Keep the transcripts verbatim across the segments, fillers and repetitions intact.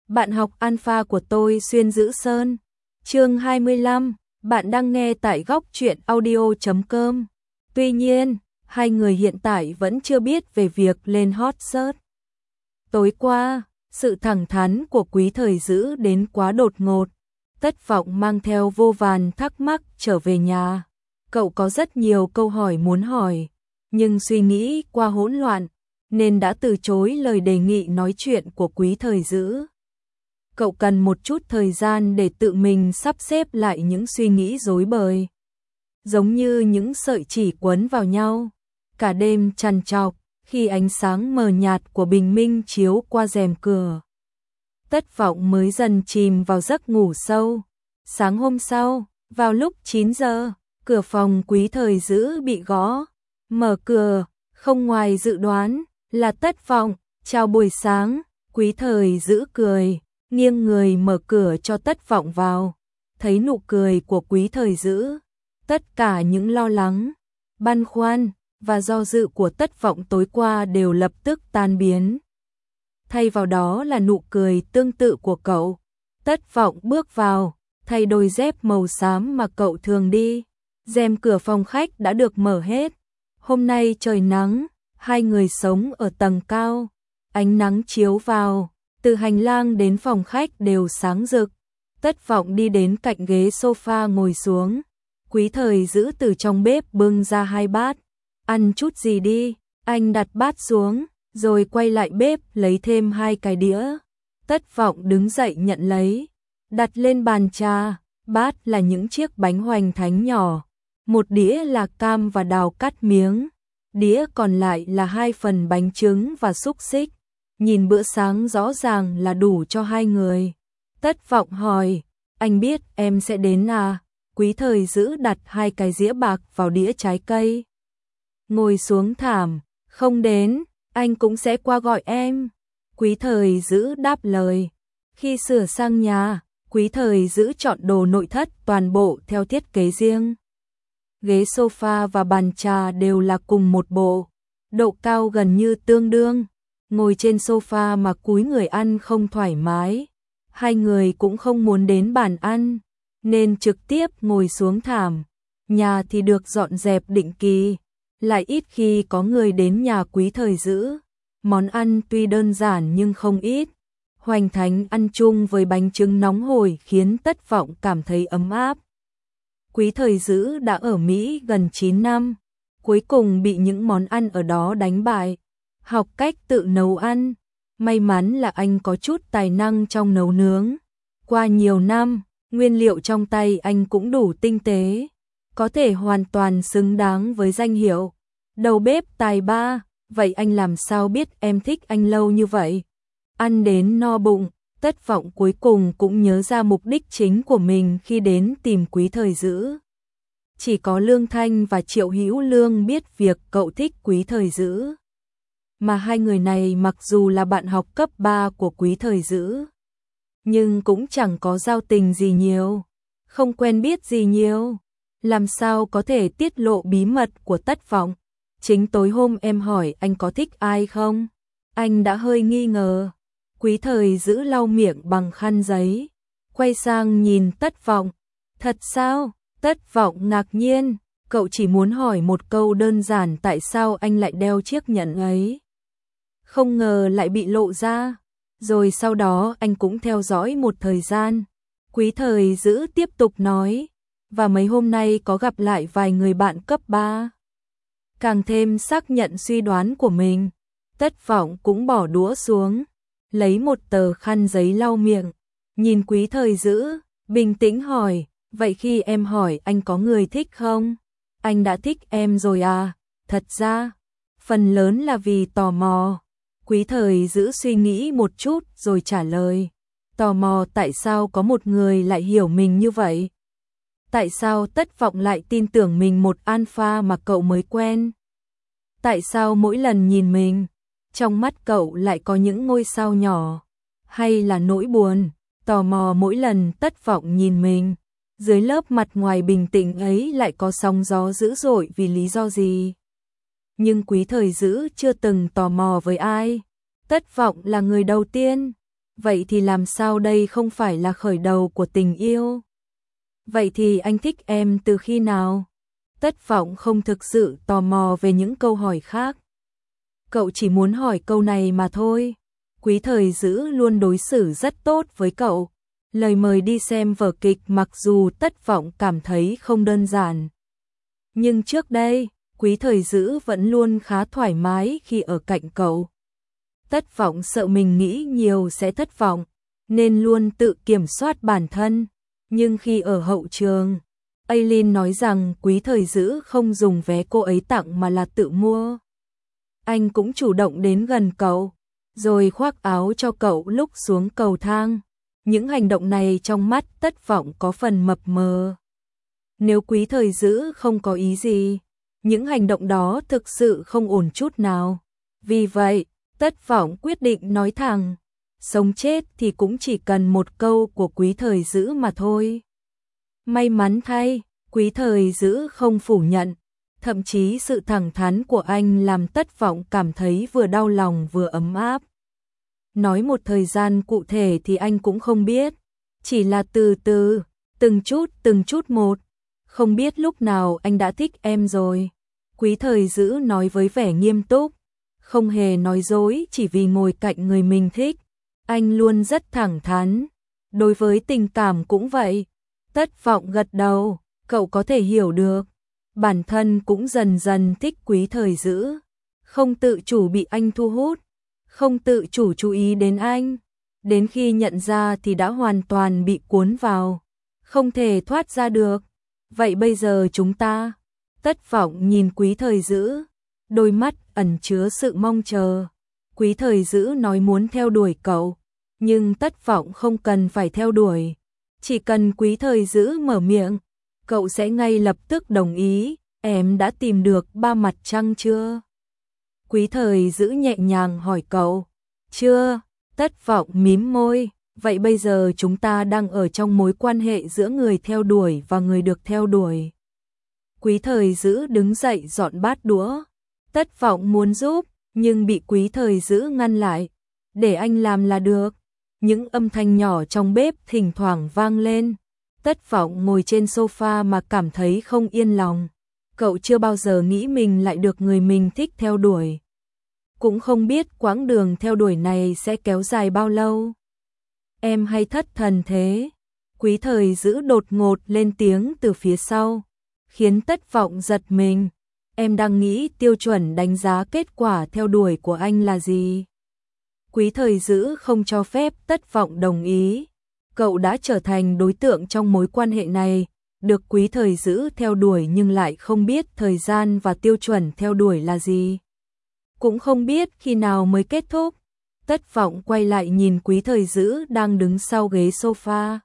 Bạn học alpha của tôi Xuyên Dữ Sơn. Chương hai mươi lăm, bạn đang nghe tại góc truyện audio chấm com. Tuy nhiên, hai người hiện tại vẫn chưa biết về việc lên hot search. Tối qua, sự thẳng thắn của Quý Thời Dữ đến quá đột ngột. Tất Vọng mang theo vô vàn thắc mắc trở về nhà. Cậu có rất nhiều câu hỏi muốn hỏi, nhưng suy nghĩ qua hỗn loạn, nên đã từ chối lời đề nghị nói chuyện của Quý Thời Dữ. Cậu cần một chút thời gian để tự mình sắp xếp lại những suy nghĩ rối bời. Giống như những sợi chỉ quấn vào nhau. Cả đêm trằn trọc, khi ánh sáng mờ nhạt của bình minh chiếu qua rèm cửa. Tất Vọng mới dần chìm vào giấc ngủ sâu. Sáng hôm sau, vào lúc chín giờ, cửa phòng Quý Thời Dữ bị gõ. Mở cửa, không ngoài dự đoán, là Tất Vọng. Chào buổi sáng, Quý Thời Dữ cười, nghiêng người mở cửa cho Tất Vọng vào. Thấy nụ cười của Quý Thời Dữ, tất cả những lo lắng, băn khoăn và do dự của Tất Vọng tối qua đều lập tức tan biến. Thay vào đó là nụ cười tương tự của cậu. Tất Vọng bước vào, thay đôi dép màu xám mà cậu thường đi. Rèm cửa phòng khách đã được mở hết. Hôm nay trời nắng, hai người sống ở tầng cao. Ánh nắng chiếu vào, từ hành lang đến phòng khách đều sáng rực. Tất Vọng đi đến cạnh ghế sofa ngồi xuống. Quý Thời Dữ từ trong bếp bưng ra hai bát. Ăn chút gì đi, anh đặt bát xuống, rồi quay lại bếp lấy thêm hai cái đĩa. Tất Vọng đứng dậy nhận lấy, đặt lên bàn trà. Bát là những chiếc bánh hoành thánh nhỏ. Một đĩa là cam và đào cắt miếng. Đĩa còn lại là hai phần bánh trứng và xúc xích. Nhìn bữa sáng rõ ràng là đủ cho hai người. Tất Vọng hỏi, anh biết em sẽ đến à? Quý Thời Dữ đặt hai cái dĩa bạc vào đĩa trái cây. Ngồi xuống thảm, không đến, anh cũng sẽ qua gọi em. Quý Thời Dữ đáp lời. Khi sửa sang nhà, Quý Thời Dữ chọn đồ nội thất toàn bộ theo thiết kế riêng. Ghế sofa và bàn trà đều là cùng một bộ, độ cao gần như tương đương. Ngồi trên sofa mà cúi người ăn không thoải mái. Hai người cũng không muốn đến bàn ăn, nên trực tiếp ngồi xuống thảm. Nhà thì được dọn dẹp định kỳ, lại ít khi có người đến nhà Quý Thời Dữ. Món ăn tuy đơn giản nhưng không ít. Hoành thánh ăn chung với bánh trứng nóng hổi khiến Tất Vọng cảm thấy ấm áp. Quý Thời Dữ đã ở Mỹ gần chín năm, cuối cùng bị những món ăn ở đó đánh bại. Học cách tự nấu ăn. May mắn là anh có chút tài năng trong nấu nướng. Qua nhiều năm, nguyên liệu trong tay anh cũng đủ tinh tế, có thể hoàn toàn xứng đáng với danh hiệu đầu bếp tài ba. Vậy anh làm sao biết em thích anh lâu như vậy? Ăn đến no bụng, Tất Vọng cuối cùng cũng nhớ ra mục đích chính của mình khi đến tìm Quý Thời Dữ. Chỉ có Lương Thanh và Triệu Hữu Lương biết việc cậu thích Quý Thời Dữ. Mà hai người này mặc dù là bạn học cấp ba của Quý Thời Dữ, nhưng cũng chẳng có giao tình gì nhiều, không quen biết gì nhiều. Làm sao có thể tiết lộ bí mật của Tất Vọng? Chính tối hôm em hỏi anh có thích ai không, anh đã hơi nghi ngờ. Quý Thời Dữ lau miệng bằng khăn giấy, quay sang nhìn Tất Vọng. Thật sao? Tất Vọng ngạc nhiên, cậu chỉ muốn hỏi một câu đơn giản, tại sao anh lại đeo chiếc nhẫn ấy. Không ngờ lại bị lộ ra. Rồi sau đó anh cũng theo dõi một thời gian. Quý Thời Dữ tiếp tục nói, và mấy hôm nay có gặp lại vài người bạn cấp ba. Càng thêm xác nhận suy đoán của mình. Tất Vọng cũng bỏ đũa xuống, lấy một tờ khăn giấy lau miệng, nhìn Quý Thời Dữ, bình tĩnh hỏi, vậy khi em hỏi anh có người thích không? Anh đã thích em rồi à? Thật ra, phần lớn là vì tò mò. Quý Thời Dữ suy nghĩ một chút rồi trả lời, tò mò tại sao có một người lại hiểu mình như vậy? Tại sao Tất Vọng lại tin tưởng mình một alpha mà cậu mới quen? Tại sao mỗi lần nhìn mình, trong mắt cậu lại có những ngôi sao nhỏ? Hay là nỗi buồn, tò mò mỗi lần Tất Vọng nhìn mình, dưới lớp mặt ngoài bình tĩnh ấy lại có sóng gió dữ dội vì lý do gì? Nhưng Quý Thời Dữ chưa từng tò mò với ai. Tất Vọng là người đầu tiên. Vậy thì làm sao đây không phải là khởi đầu của tình yêu? Vậy thì anh thích em từ khi nào? Tất Vọng không thực sự tò mò về những câu hỏi khác. Cậu chỉ muốn hỏi câu này mà thôi. Quý Thời Dữ luôn đối xử rất tốt với cậu. Lời mời đi xem vở kịch mặc dù Tất Vọng cảm thấy không đơn giản. Nhưng trước đây, Quý Thời Dữ vẫn luôn khá thoải mái khi ở cạnh cậu. Tất Vọng sợ mình nghĩ nhiều sẽ thất vọng, nên luôn tự kiểm soát bản thân. Nhưng khi ở hậu trường, Aileen nói rằng Quý Thời Dữ không dùng vé cô ấy tặng mà là tự mua. Anh cũng chủ động đến gần cậu, rồi khoác áo cho cậu lúc xuống cầu thang. Những hành động này trong mắt Tất Vọng có phần mập mờ. Nếu Quý Thời Dữ không có ý gì, những hành động đó thực sự không ổn chút nào. Vì vậy, Tất Vọng quyết định nói thẳng, sống chết thì cũng chỉ cần một câu của Quý Thời Dữ mà thôi. May mắn thay, Quý Thời Dữ không phủ nhận, thậm chí sự thẳng thắn của anh làm Tất Vọng cảm thấy vừa đau lòng vừa ấm áp. Nói một thời gian cụ thể thì anh cũng không biết, chỉ là từ từ, từng chút từng chút một. Không biết lúc nào anh đã thích em rồi. Quý Thời Dữ nói với vẻ nghiêm túc, không hề nói dối chỉ vì ngồi cạnh người mình thích. Anh luôn rất thẳng thắn, đối với tình cảm cũng vậy. Tất Vọng gật đầu, cậu có thể hiểu được. Bản thân cũng dần dần thích Quý Thời Dữ, không tự chủ bị anh thu hút, không tự chủ chú ý đến anh. Đến khi nhận ra thì đã hoàn toàn bị cuốn vào, không thể thoát ra được. Vậy bây giờ chúng ta? Tất Vọng nhìn Quý Thời Dữ, đôi mắt ẩn chứa sự mong chờ. Quý Thời Dữ nói muốn theo đuổi cậu, nhưng Tất Vọng không cần phải theo đuổi. Chỉ cần Quý Thời Dữ mở miệng, cậu sẽ ngay lập tức đồng ý. Em đã tìm được ba mặt trăng chưa? Quý Thời Dữ nhẹ nhàng hỏi cậu. Chưa. Tất Vọng mím môi. Vậy bây giờ chúng ta đang ở trong mối quan hệ giữa người theo đuổi và người được theo đuổi. Quý Thời Dữ đứng dậy dọn bát đũa. Tất Vọng muốn giúp, nhưng bị Quý Thời Dữ ngăn lại. Để anh làm là được. Những âm thanh nhỏ trong bếp thỉnh thoảng vang lên. Tất Vọng ngồi trên sofa mà cảm thấy không yên lòng. Cậu chưa bao giờ nghĩ mình lại được người mình thích theo đuổi. Cũng không biết quãng đường theo đuổi này sẽ kéo dài bao lâu. Em hay thất thần thế? Quý Thời Dữ đột ngột lên tiếng từ phía sau, khiến Tất Vọng giật mình. Em đang nghĩ tiêu chuẩn đánh giá kết quả theo đuổi của anh là gì? Quý Thời Dữ không cho phép Tất Vọng đồng ý. Cậu đã trở thành đối tượng trong mối quan hệ này, được Quý Thời Dữ theo đuổi nhưng lại không biết thời gian và tiêu chuẩn theo đuổi là gì. Cũng không biết khi nào mới kết thúc. Tất Vọng quay lại nhìn Quý Thời Dữ đang đứng sau ghế sofa.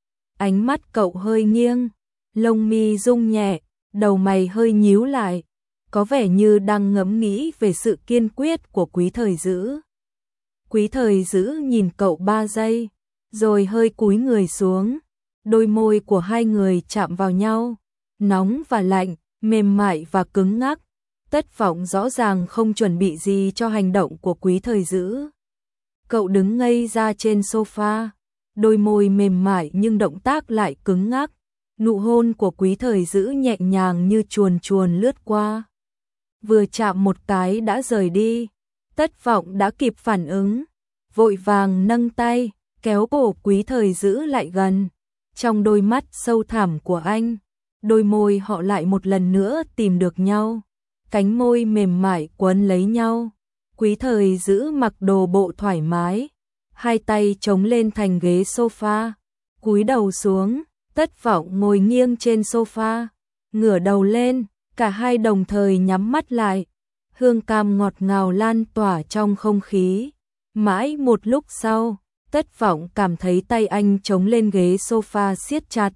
Ánh mắt cậu hơi nghiêng, lông mi rung nhẹ, đầu mày hơi nhíu lại, có vẻ như đang ngẫm nghĩ về sự kiên quyết của Quý Thời Dữ. Quý Thời Dữ nhìn cậu ba giây, rồi hơi cúi người xuống. Đôi môi của hai người chạm vào nhau, nóng và lạnh, mềm mại và cứng ngắc. Tất Vọng rõ ràng không chuẩn bị gì cho hành động của Quý Thời Dữ. Cậu đứng ngây ra trên sofa, đôi môi mềm mại nhưng động tác lại cứng ngắc. Nụ hôn của Quý Thời Dữ nhẹ nhàng như chuồn chuồn lướt qua. Vừa chạm một cái đã rời đi. Tất Vọng đã kịp phản ứng, vội vàng nâng tay, kéo cổ Quý Thời Dữ lại gần. Trong đôi mắt sâu thẳm của anh, đôi môi họ lại một lần nữa tìm được nhau. Cánh môi mềm mại quấn lấy nhau. Quý Thời Dữ mặc đồ bộ thoải mái, hai tay chống lên thành ghế sofa, cúi đầu xuống. Tất Vọng ngồi nghiêng trên sofa, ngửa đầu lên, cả hai đồng thời nhắm mắt lại. Hương cam ngọt ngào lan tỏa trong không khí. Mãi một lúc sau, Tất Vọng cảm thấy tay anh chống lên ghế sofa siết chặt.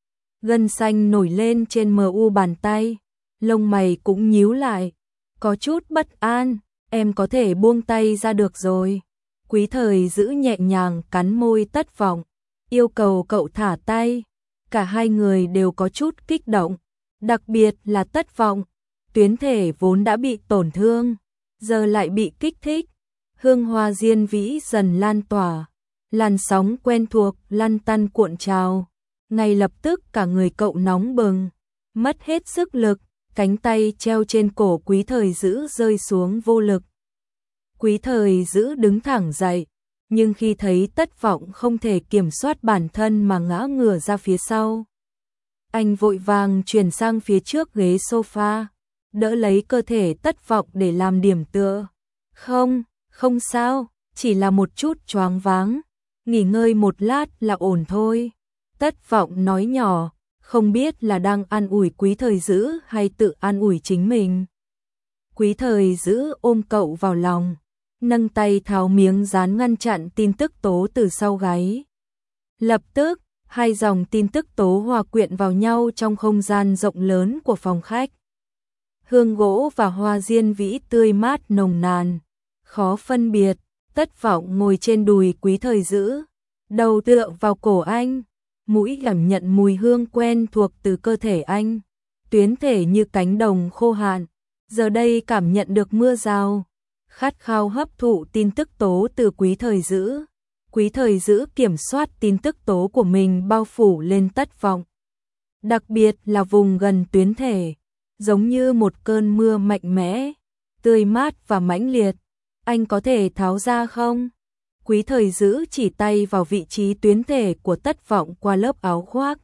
Gân xanh nổi lên trên mờ u bàn tay, lông mày cũng nhíu lại, có chút bất an. Em có thể buông tay ra được rồi. Quý Thời Dữ nhẹ nhàng cắn môi Tất Vọng, yêu cầu cậu thả tay. Cả hai người đều có chút kích động, đặc biệt là Tất Vọng. Tuyến thể vốn đã bị tổn thương, giờ lại bị kích thích. Hương hoa diên vĩ dần lan tỏa, Làn sóng quen thuộc lăn tăn cuộn trào, ngay lập tức cả người cậu nóng bừng, mất hết sức lực, cánh tay treo trên cổ Quý Thời Dữ rơi xuống vô lực. Quý Thời Dữ đứng thẳng dậy, nhưng khi thấy Tất Vọng không thể kiểm soát bản thân mà ngã ngửa ra phía sau, anh vội vàng chuyển sang phía trước ghế sofa, đỡ lấy cơ thể Tất Vọng để làm điểm tựa. Không, không sao, chỉ là một chút choáng váng, nghỉ ngơi một lát là ổn thôi. Tất Vọng nói nhỏ, không biết là đang an ủi Quý Thời Dữ hay tự an ủi chính mình. Quý Thời Dữ ôm cậu vào lòng, nâng tay tháo miếng dán ngăn chặn tin tức tố từ sau gáy. Lập tức, hai dòng tin tức tố hòa quyện vào nhau trong không gian rộng lớn của phòng khách. Hương gỗ và hoa diên vĩ tươi mát nồng nàn, khó phân biệt. Tất Vọng ngồi trên đùi Quý Thời Dữ, đầu tựa vào cổ anh, mũi cảm nhận mùi hương quen thuộc từ cơ thể anh, tuyến thể như cánh đồng khô hạn, giờ đây cảm nhận được mưa rào, khát khao hấp thụ tin tức tố từ Quý Thời Dữ. Quý Thời Dữ kiểm soát tin tức tố của mình bao phủ lên Tất Vọng, đặc biệt là vùng gần tuyến thể, giống như một cơn mưa mạnh mẽ, tươi mát và mãnh liệt. Anh có thể tháo ra không? Quý Thời Dữ chỉ tay vào vị trí tuyến thể của Tất Vọng qua lớp áo khoác.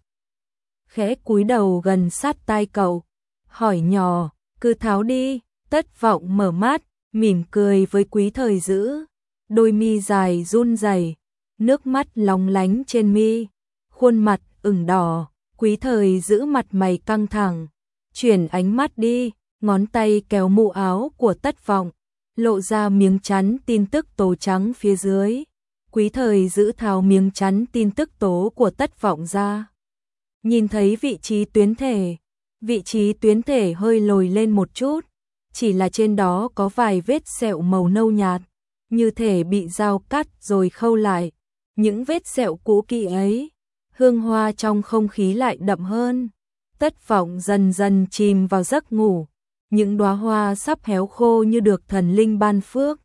Khẽ cúi đầu gần sát tai cậu, hỏi nhỏ, cứ tháo đi. Tất Vọng mở mắt, mỉm cười với Quý Thời Dữ, đôi mi dài run rẩy, nước mắt lóng lánh trên mi, khuôn mặt ửng đỏ. Quý Thời Dữ mặt mày căng thẳng, chuyển ánh mắt đi, ngón tay kéo mũ áo của Tất Vọng, lộ ra miếng chắn tin tức tố trắng phía dưới. Quý Thời Dữ tháo miếng chắn tin tức tố của Tất Vọng ra, nhìn thấy vị trí tuyến thể, vị trí tuyến thể hơi lồi lên một chút, chỉ là trên đó có vài vết sẹo màu nâu nhạt, như thể bị dao cắt rồi khâu lại. Những vết sẹo cũ kỹ ấy, hương hoa trong không khí lại đậm hơn. Tất Vọng dần dần chìm vào giấc ngủ, những đóa hoa sắp héo khô như được thần linh ban phước,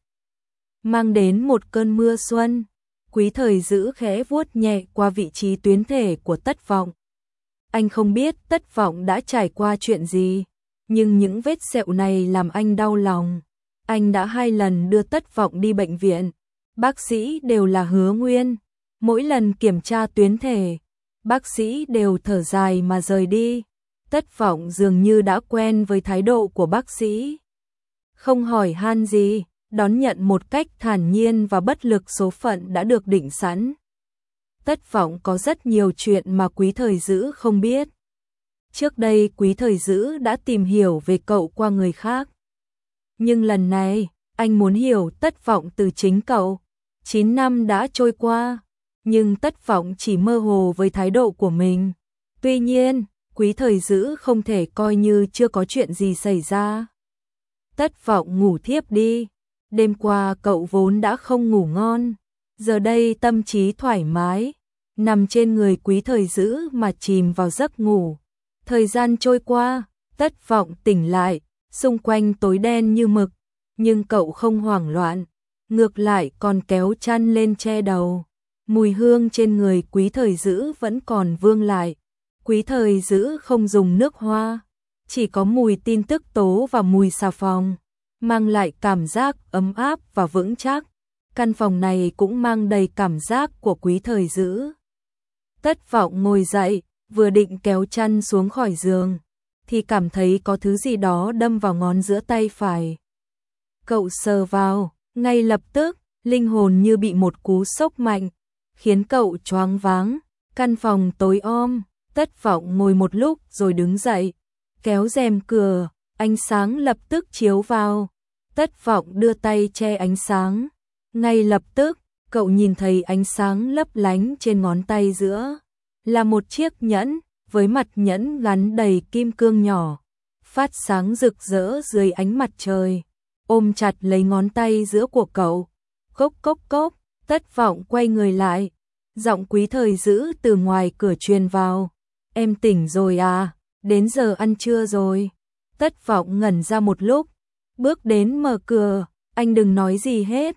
mang đến một cơn mưa xuân. Quý Thời Dữ khẽ vuốt nhẹ qua vị trí tuyến thể của Tất Vọng. Anh không biết Tất Vọng đã trải qua chuyện gì, nhưng những vết sẹo này làm anh đau lòng. Anh đã hai lần đưa Tất Vọng đi bệnh viện, bác sĩ đều là hứa nguyên. Mỗi lần kiểm tra tuyến thể, bác sĩ đều thở dài mà rời đi. Tất Vọng dường như đã quen với thái độ của bác sĩ, không hỏi han gì, đón nhận một cách thản nhiên và bất lực số phận đã được định sẵn. Tất Vọng có rất nhiều chuyện mà Quý Thời Dữ không biết. Trước đây Quý Thời Dữ đã tìm hiểu về cậu qua người khác, nhưng lần này anh muốn hiểu Tất Vọng từ chính cậu. Chín năm đã trôi qua, nhưng Tất Vọng chỉ mơ hồ với thái độ của mình. Tuy nhiên, Quý Thời Dữ không thể coi như chưa có chuyện gì xảy ra. Tất Vọng ngủ thiếp đi. Đêm qua cậu vốn đã không ngủ ngon, giờ đây tâm trí thoải mái, nằm trên người Quý Thời Dữ mà chìm vào giấc ngủ. Thời gian trôi qua, Tất Vọng tỉnh lại, xung quanh tối đen như mực, nhưng cậu không hoảng loạn, ngược lại còn kéo chăn lên che đầu. Mùi hương trên người Quý Thời Dữ vẫn còn vương lại. Quý Thời Dữ không dùng nước hoa, chỉ có mùi tin tức tố và mùi xà phòng, mang lại cảm giác ấm áp và vững chắc. Căn phòng này cũng mang đầy cảm giác của Quý Thời Dữ. Tất Vọng ngồi dậy, vừa định kéo chăn xuống khỏi giường, thì cảm thấy có thứ gì đó đâm vào ngón giữa tay phải. Cậu sờ vào, ngay lập tức, linh hồn như bị một cú sốc mạnh, khiến cậu choáng váng. Căn phòng tối om, Tất Vọng ngồi một lúc rồi đứng dậy, kéo rèm cửa, ánh sáng lập tức chiếu vào. Tất Vọng đưa tay che ánh sáng, ngay lập tức, cậu nhìn thấy ánh sáng lấp lánh trên ngón tay giữa, là một chiếc nhẫn, với mặt nhẫn gắn đầy kim cương nhỏ, phát sáng rực rỡ dưới ánh mặt trời, ôm chặt lấy ngón tay giữa của cậu. Cốc cốc cốc, Tất Vọng quay người lại, giọng Quý Thời Dữ từ ngoài cửa truyền vào. Em tỉnh rồi à, đến giờ ăn trưa rồi. Tất Vọng ngẩn ra một lúc, bước đến mở cửa, anh đừng nói gì hết.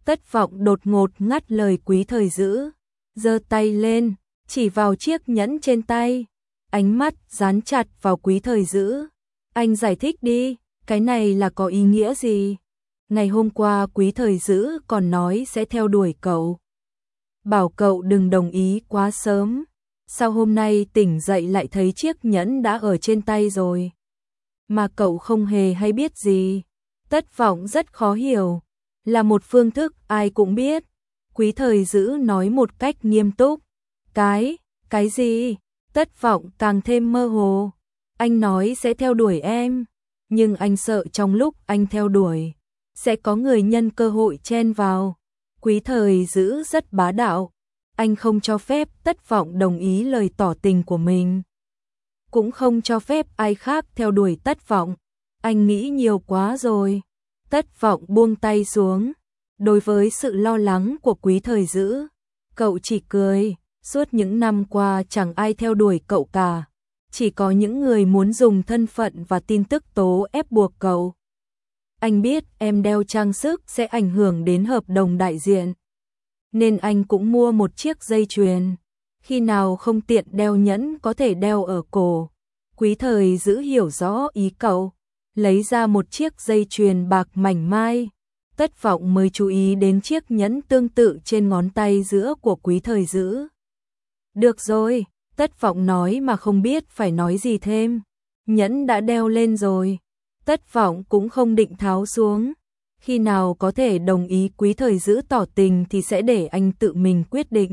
Tất Vọng đột ngột ngắt lời Quý Thời Dữ, giơ tay lên, chỉ vào chiếc nhẫn trên tay, ánh mắt dán chặt vào Quý Thời Dữ. Anh giải thích đi, cái này là có ý nghĩa gì? Ngày hôm qua Quý Thời Dữ còn nói sẽ theo đuổi cậu, bảo cậu đừng đồng ý quá sớm. Sao hôm nay tỉnh dậy lại thấy chiếc nhẫn đã ở trên tay rồi, mà cậu không hề hay biết gì? Tất Vọng rất khó hiểu, là một phương thức ai cũng biết. Quý Thời Dữ nói một cách nghiêm túc. Cái, cái gì? Tất Vọng càng thêm mơ hồ. Anh nói sẽ theo đuổi em, nhưng anh sợ trong lúc anh theo đuổi, sẽ có người nhân cơ hội chen vào. Quý Thời Dữ rất bá đạo, anh không cho phép Tất Vọng đồng ý lời tỏ tình của mình, cũng không cho phép ai khác theo đuổi Tất Vọng. Anh nghĩ nhiều quá rồi. Tất Vọng buông tay xuống. Đối với sự lo lắng của Quý Thời Dữ, cậu chỉ cười. Suốt những năm qua chẳng ai theo đuổi cậu cả, chỉ có những người muốn dùng thân phận và tin tức tố ép buộc cậu. Anh biết em đeo trang sức sẽ ảnh hưởng đến hợp đồng đại diện, nên anh cũng mua một chiếc dây chuyền. Khi nào không tiện đeo nhẫn có thể đeo ở cổ. Quý Thời Dữ hiểu rõ ý cậu, lấy ra một chiếc dây chuyền bạc mảnh mai. Tất Vọng mới chú ý đến chiếc nhẫn tương tự trên ngón tay giữa của Quý Thời Dữ. Được rồi, Tất Vọng nói mà không biết phải nói gì thêm. Nhẫn đã đeo lên rồi, Tất Vọng cũng không định tháo xuống. Khi nào có thể đồng ý Quý Thời Dữ tỏ tình thì sẽ để anh tự mình quyết định.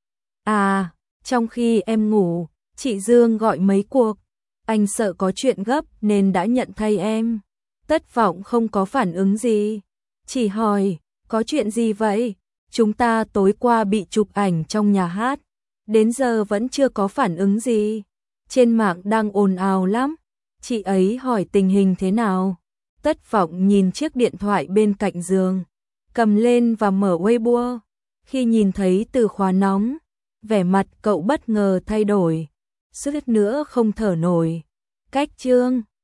À, trong khi em ngủ, chị Dương gọi mấy cuộc. Anh sợ có chuyện gấp nên đã nhận thay em. Tất Vọng không có phản ứng gì, chỉ hỏi, có chuyện gì vậy? Chúng ta tối qua bị chụp ảnh trong nhà hát, đến giờ vẫn chưa có phản ứng gì. Trên mạng đang ồn ào lắm. Chị ấy hỏi tình hình thế nào? Tất Vọng nhìn chiếc điện thoại bên cạnh giường, cầm lên và mở Weibo. Khi nhìn thấy từ khóa nóng, vẻ mặt cậu bất ngờ thay đổi, suýt nữa không thở nổi. Cách Trương